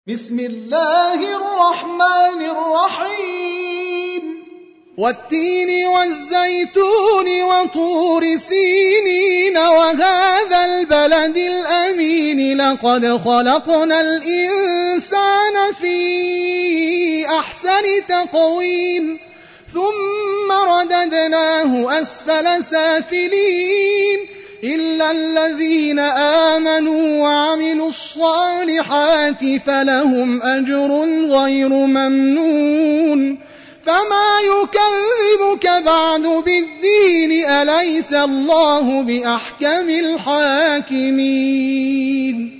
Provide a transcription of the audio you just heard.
بسم الله الرحمن الرحيم والتين والزيتون وطور سينين وهذا البلد الأمين لقد خلقنا الإنسان في أحسن تقويم ثم رددناه أسفل سافلين إلا الذين آمنوا وعملوا الصالحات فلهم أجر غير ممنون فما يكذبك بعد بالدين أليس الله بأحكم الحاكمين